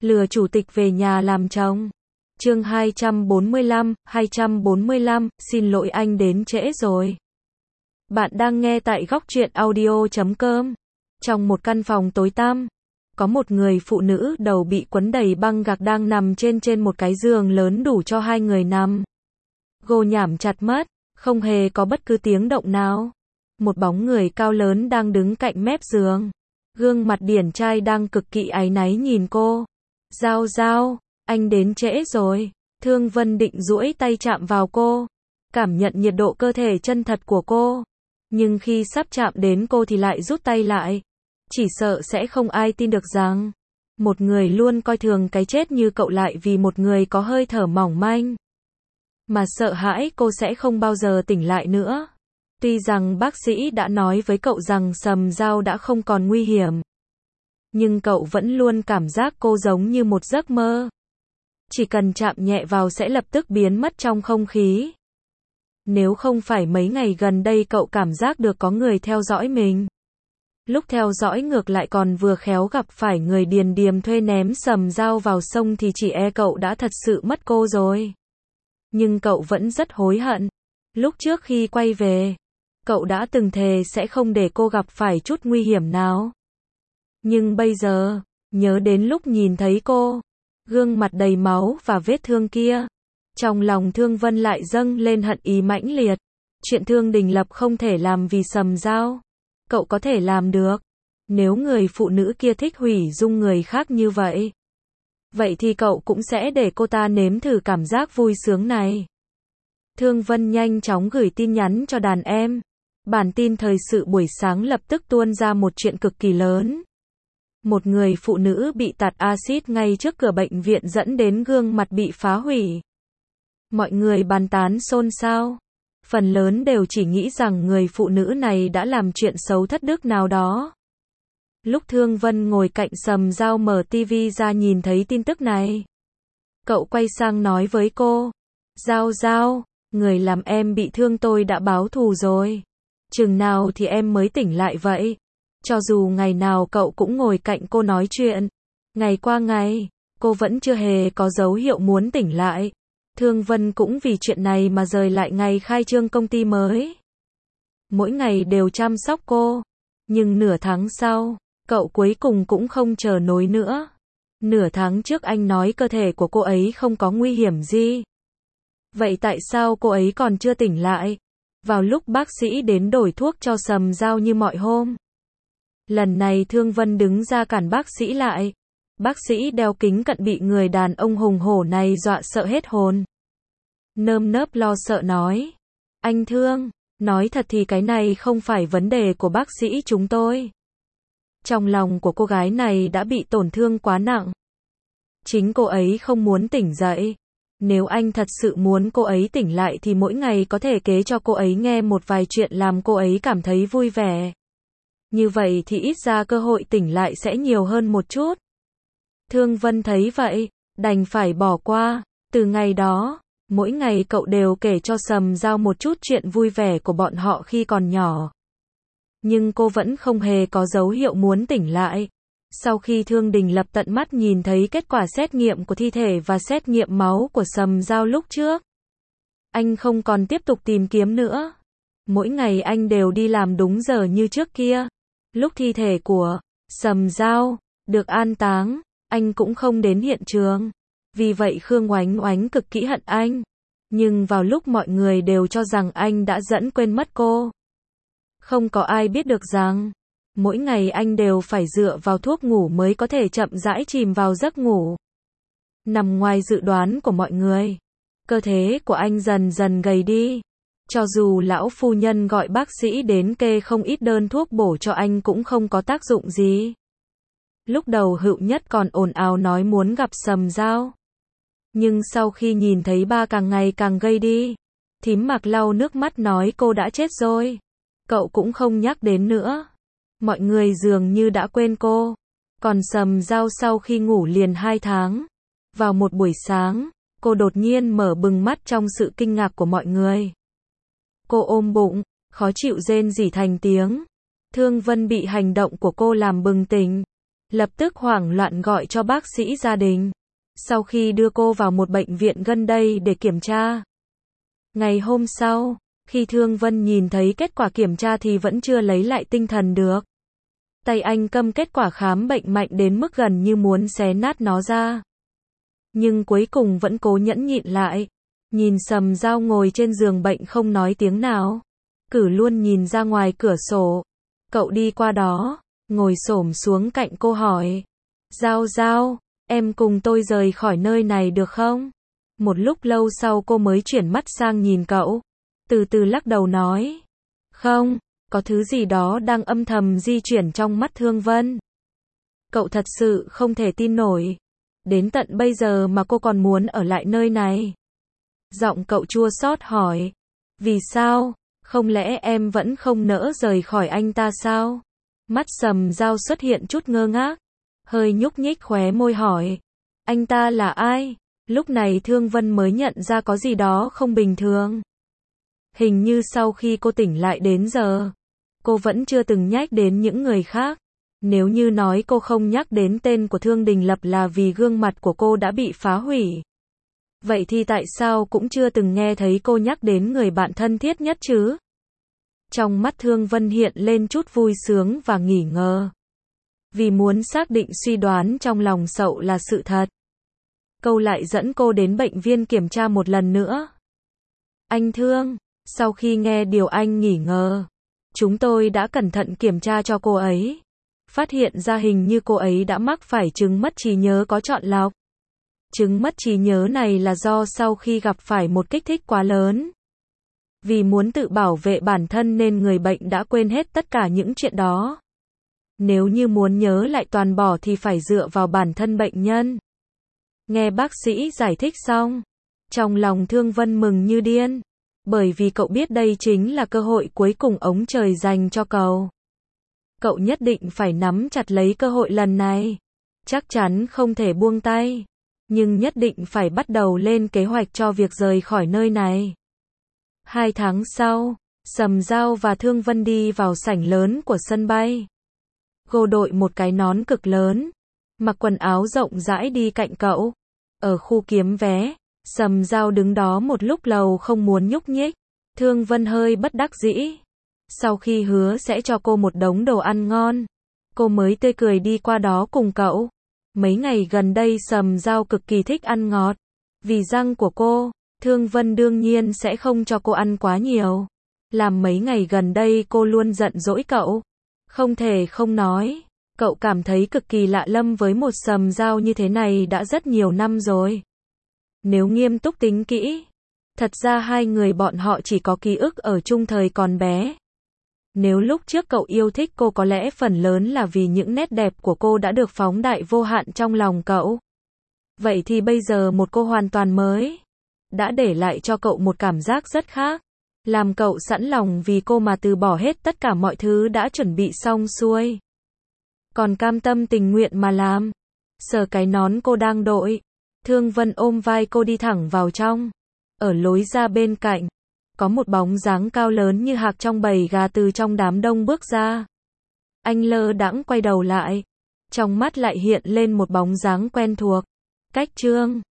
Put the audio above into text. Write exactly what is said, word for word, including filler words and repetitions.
Lừa chủ tịch về nhà làm chồng. Chương hai trăm bốn mươi lăm, hai trăm bốn mươi lăm, xin lỗi anh đến trễ rồi. Bạn đang nghe tại góc truyện audio chấm com. Trong một căn phòng tối tăm, có một người phụ nữ đầu bị quấn đầy băng gạc đang nằm trên trên một cái giường lớn đủ cho hai người nằm. Gô nhảm chặt mất, không hề có bất cứ tiếng động nào. Một bóng người cao lớn đang đứng cạnh mép giường. Gương mặt điển trai đang cực kỳ áy náy nhìn cô. Giao Giao, anh đến trễ rồi. Thương Vân định duỗi tay chạm vào cô, cảm nhận nhiệt độ cơ thể chân thật của cô. Nhưng khi sắp chạm đến cô thì lại rút tay lại. Chỉ sợ sẽ không ai tin được rằng một người luôn coi thường cái chết như cậu lại vì một người có hơi thở mỏng manh mà sợ hãi cô sẽ không bao giờ tỉnh lại nữa. Tuy rằng bác sĩ đã nói với cậu rằng Sầm Giao đã không còn nguy hiểm, nhưng cậu vẫn luôn cảm giác cô giống như một giấc mơ. Chỉ cần chạm nhẹ vào sẽ lập tức biến mất trong không khí. Nếu không phải mấy ngày gần đây cậu cảm giác được có người theo dõi mình. Lúc theo dõi ngược lại còn vừa khéo gặp phải người Điền Điềm thuê ném Sầm Giao vào sông thì chỉ e cậu đã thật sự mất cô rồi. Nhưng cậu vẫn rất hối hận. Lúc trước khi quay về, cậu đã từng thề sẽ không để cô gặp phải chút nguy hiểm nào. Nhưng bây giờ, nhớ đến lúc nhìn thấy cô, gương mặt đầy máu và vết thương kia, trong lòng Thương Vân lại dâng lên hận ý mãnh liệt. Chuyện Thương Đình Lập không thể làm vì Sầm Giao, cậu có thể làm được. Nếu người phụ nữ kia thích hủy dung người khác như vậy, vậy thì cậu cũng sẽ để cô ta nếm thử cảm giác vui sướng này. Thương Vân nhanh chóng gửi tin nhắn cho đàn em. Bản tin thời sự buổi sáng lập tức tuôn ra một chuyện cực kỳ lớn. Một người phụ nữ bị tạt axit ngay trước cửa bệnh viện dẫn đến gương mặt bị phá hủy. Mọi người bàn tán xôn xao. Phần lớn đều chỉ nghĩ rằng người phụ nữ này đã làm chuyện xấu thất đức nào đó. Lúc Thương Vân ngồi cạnh Sầm Giao mở tivi ra nhìn thấy tin tức này, cậu quay sang nói với cô. Giao Giao, người làm em bị thương tôi đã báo thù rồi. Chừng nào thì em mới tỉnh lại vậy? Cho dù ngày nào cậu cũng ngồi cạnh cô nói chuyện, ngày qua ngày, cô vẫn chưa hề có dấu hiệu muốn tỉnh lại. Thương Vân cũng vì chuyện này mà rời lại ngày khai trương công ty mới. Mỗi ngày đều chăm sóc cô. Nhưng nửa tháng sau, cậu cuối cùng cũng không chờ nổi nữa. Nửa tháng trước anh nói cơ thể của cô ấy không có nguy hiểm gì. Vậy tại sao cô ấy còn chưa tỉnh lại? Vào lúc bác sĩ đến đổi thuốc cho Sầm Giao như mọi hôm, lần này Thương Vân đứng ra cản bác sĩ lại. Bác sĩ đeo kính cận bị người đàn ông hùng hổ này dọa sợ hết hồn. Nơm nớp lo sợ nói. Anh Thương, nói thật thì cái này không phải vấn đề của bác sĩ chúng tôi. Trong lòng của cô gái này đã bị tổn thương quá nặng. Chính cô ấy không muốn tỉnh dậy. Nếu anh thật sự muốn cô ấy tỉnh lại thì mỗi ngày có thể kể cho cô ấy nghe một vài chuyện làm cô ấy cảm thấy vui vẻ. Như vậy thì ít ra cơ hội tỉnh lại sẽ nhiều hơn một chút. Thương Vân thấy vậy, đành phải bỏ qua. Từ ngày đó, mỗi ngày cậu đều kể cho Sầm Giao một chút chuyện vui vẻ của bọn họ khi còn nhỏ. Nhưng cô vẫn không hề có dấu hiệu muốn tỉnh lại. Sau khi Thương Đình Lập tận mắt nhìn thấy kết quả xét nghiệm của thi thể và xét nghiệm máu của Sầm Giao lúc trước, anh không còn tiếp tục tìm kiếm nữa. Mỗi ngày anh đều đi làm đúng giờ như trước kia. Lúc thi thể của Sầm Giao được an táng, anh cũng không đến hiện trường. Vì vậy Khương Oánh Oánh cực kỳ hận anh. Nhưng vào lúc mọi người đều cho rằng anh đã dẫn quên mất cô, không có ai biết được rằng mỗi ngày anh đều phải dựa vào thuốc ngủ mới có thể chậm rãi chìm vào giấc ngủ. Nằm ngoài dự đoán của mọi người, cơ thể của anh dần dần gầy đi. Cho dù lão phu nhân gọi bác sĩ đến kê không ít đơn thuốc bổ cho anh cũng không có tác dụng gì. Lúc đầu Hữu Nhất còn ồn ào nói muốn gặp Sầm Giao. Nhưng sau khi nhìn thấy ba càng ngày càng gầy đi, Thím Mạc lau nước mắt nói cô đã chết rồi. Cậu cũng không nhắc đến nữa. Mọi người dường như đã quên cô. Còn Sầm Giao sau khi ngủ liền hai tháng, vào một buổi sáng, cô đột nhiên mở bừng mắt trong sự kinh ngạc của mọi người. Cô ôm bụng, khó chịu rên rỉ thành tiếng. Thương Vân bị hành động của cô làm bừng tỉnh. lập tức hoảng loạn gọi cho bác sĩ gia đình. Sau khi đưa cô vào một bệnh viện gần đây để kiểm tra. Ngày hôm sau, khi Thương Vân nhìn thấy kết quả kiểm tra thì vẫn chưa lấy lại tinh thần được. Tay anh cầm kết quả khám bệnh mạnh đến mức gần như muốn xé nát nó ra. Nhưng cuối cùng vẫn cố nhẫn nhịn lại. Nhìn Sầm Dao ngồi trên giường bệnh không nói tiếng nào. Cử luôn nhìn ra ngoài cửa sổ. Cậu đi qua đó, ngồi xổm xuống cạnh cô hỏi. Dao Dao, em cùng tôi rời khỏi nơi này được không? Một lúc lâu sau cô mới chuyển mắt sang nhìn cậu. Từ từ lắc đầu nói. Không, có thứ gì đó đang âm thầm di chuyển trong mắt Thương Vân. Cậu thật sự không thể tin nổi. Đến tận bây giờ mà cô còn muốn ở lại nơi này. Giọng cậu chua xót hỏi. Vì sao? Không lẽ em vẫn không nỡ rời khỏi anh ta sao? Mắt Sầm Dao xuất hiện chút ngơ ngác. Hơi nhúc nhích khóe môi hỏi. Anh ta là ai? Lúc này Thương Vân mới nhận ra có gì đó không bình thường. Hình như sau khi cô tỉnh lại đến giờ, cô vẫn chưa từng nhắc đến những người khác. Nếu như nói cô không nhắc đến tên của Thương Đình Lập là vì gương mặt của cô đã bị phá hủy. Vậy thì tại sao cũng chưa từng nghe thấy cô nhắc đến người bạn thân thiết nhất chứ? Trong mắt Thương Vân hiện lên chút vui sướng và nghỉ ngờ. Vì muốn xác định suy đoán trong lòng cậu là sự thật. Câu lại dẫn cô đến bệnh viện kiểm tra một lần nữa. Anh Thương, sau khi nghe điều anh nghỉ ngờ, chúng tôi đã cẩn thận kiểm tra cho cô ấy. Phát hiện ra hình như cô ấy đã mắc phải chứng mất trí nhớ có chọn lọc. Chứng mất trí nhớ này là do sau khi gặp phải một kích thích quá lớn. Vì muốn tự bảo vệ bản thân nên người bệnh đã quên hết tất cả những chuyện đó. Nếu như muốn nhớ lại toàn bộ thì phải dựa vào bản thân bệnh nhân. Nghe bác sĩ giải thích xong, trong lòng Thương Vân mừng như điên. Bởi vì cậu biết đây chính là cơ hội cuối cùng ống trời dành cho cậu. Cậu nhất định phải nắm chặt lấy cơ hội lần này. Chắc chắn không thể buông tay. Nhưng nhất định phải bắt đầu lên kế hoạch cho việc rời khỏi nơi này. Hai tháng sau, Sầm Dao và Thương Vân đi vào sảnh lớn của sân bay. Cô đội một cái nón cực lớn, mặc quần áo rộng rãi đi cạnh cậu. Ở khu kiếm vé, Sầm Dao đứng đó một lúc lâu không muốn nhúc nhích. Thương Vân hơi bất đắc dĩ. Sau khi hứa sẽ cho cô một đống đồ ăn ngon, cô mới tươi cười đi qua đó cùng cậu. Mấy ngày gần đây Sầm Dao cực kỳ thích ăn ngọt. Vì răng của cô, Thương Vân đương nhiên sẽ không cho cô ăn quá nhiều. Làm mấy ngày gần đây cô luôn giận dỗi cậu. Không thể không nói, cậu cảm thấy cực kỳ lạ lẫm với một Sầm Dao như thế này đã rất nhiều năm rồi. Nếu nghiêm túc tính kỹ, thật ra hai người bọn họ chỉ có ký ức ở chung thời còn bé. Nếu lúc trước cậu yêu thích cô có lẽ phần lớn là vì những nét đẹp của cô đã được phóng đại vô hạn trong lòng cậu. Vậy thì bây giờ một cô hoàn toàn mới, đã để lại cho cậu một cảm giác rất khác. Làm cậu sẵn lòng vì cô mà từ bỏ hết tất cả mọi thứ đã chuẩn bị xong xuôi. Còn cam tâm tình nguyện mà làm. Sờ cái nón cô đang đội. Thương Vân ôm vai cô đi thẳng vào trong. Ở lối ra bên cạnh, có một bóng dáng cao lớn như hạc trong bầy gà từ trong đám đông bước ra. Anh lơ đãng quay đầu lại. Trong mắt lại hiện lên một bóng dáng quen thuộc. Cách Trương.